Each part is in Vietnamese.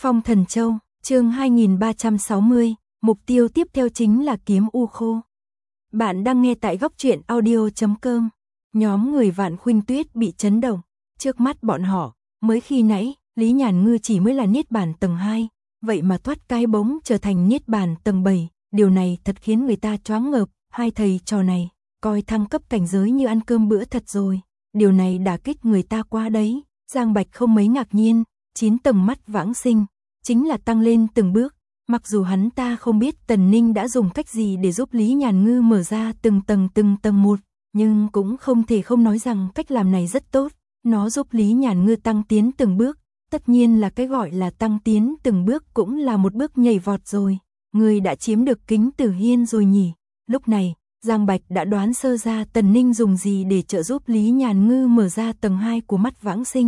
Phong Thần Châu, chương 2360, mục tiêu tiếp theo chính là kiếm u khô. Bạn đang nghe tại góc truyện audio.com. Nhóm người Vạn Khuynh Tuyết bị chấn động. Trước mắt bọn họ, mới khi nãy, Lý Nhàn Ngư chỉ mới là Niết Bàn tầng 2, vậy mà thoát cái bóng trở thành Niết Bàn tầng 7, điều này thật khiến người ta choáng ngợp. Hai thầy trò này, coi thăng cấp cảnh giới như ăn cơm bữa thật rồi, điều này đả kích người ta quá đấy. Giang Bạch không mấy ngạc nhiên, 9 tầng mắt vãng sinh, chính là tăng lên từng bước, mặc dù hắn ta không biết Tần Ninh đã dùng cách gì để giúp Lý Nhàn Ngư mở ra từng tầng một, nhưng cũng không thể không nói rằng cách làm này rất tốt, nó giúp Lý Nhàn Ngư tăng tiến từng bước, tất nhiên là cái gọi là tăng tiến từng bước cũng là một bước nhảy vọt rồi, người đã chiếm được Kính Tử Hiên rồi nhỉ. Lúc này, Giang Bạch đã đoán sơ ra Tần Ninh dùng gì để trợ giúp Lý Nhàn Ngư mở ra tầng 2 của mắt vãng sinh.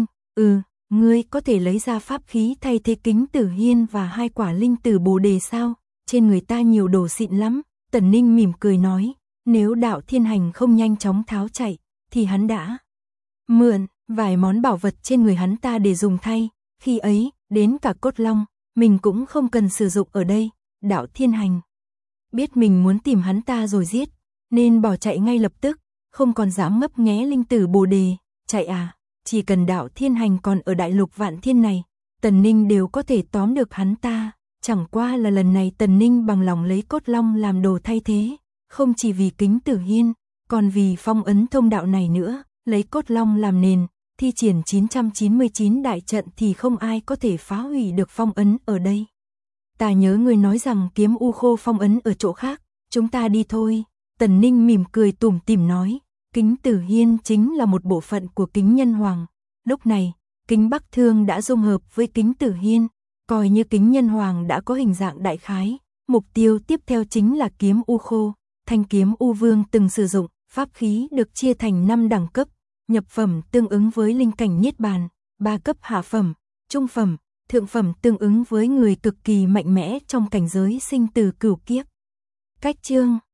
Ngươi có thể lấy ra pháp khí thay thế Kính Tử Hiên và 2 quả linh tử bồ đề sao? Trên người ta nhiều đồ xịn lắm. Tần Ninh mỉm cười nói, nếu Đạo Thiên Hành không nhanh chóng tháo chạy, thì hắn đã mượn vài món bảo vật trên người hắn ta để dùng thay. Khi ấy, đến cả cốt long, mình cũng không cần sử dụng ở đây. Đạo Thiên Hành biết mình muốn tìm hắn ta rồi giết, nên bỏ chạy ngay lập tức, không còn dám ngấp nghé linh tử bồ đề. Chạy à? Chỉ cần Đạo Thiên Hành còn ở đại lục Vạn Thiên này, Tần Ninh đều có thể tóm được hắn ta. Chẳng qua là lần này Tần Ninh bằng lòng lấy cốt long làm đồ thay thế, không chỉ vì Kính Tử Hiên, còn vì phong ấn thông đạo này nữa. Lấy cốt long làm nền, thi triển 999 đại trận thì không ai có thể phá hủy được phong ấn ở đây. Ta nhớ người nói rằng kiếm u khô phong ấn ở chỗ khác, chúng ta đi thôi. Tần Ninh mỉm cười tủm tỉm nói. Kính Tử Hiên chính là một bộ phận của Kính Nhân Hoàng. Lúc này, Kính Bắc Thương đã dung hợp với Kính Tử Hiên, coi như Kính Nhân Hoàng đã có hình dạng đại khái. Mục tiêu tiếp theo chính là kiếm u khô. Thanh kiếm U Vương từng sử dụng, pháp khí được chia thành 5 đẳng cấp, nhập phẩm tương ứng với linh cảnh Niết Bàn, 3 cấp hạ phẩm, trung phẩm, thượng phẩm tương ứng với người cực kỳ mạnh mẽ trong cảnh giới sinh tử cửu kiếp. Cách chương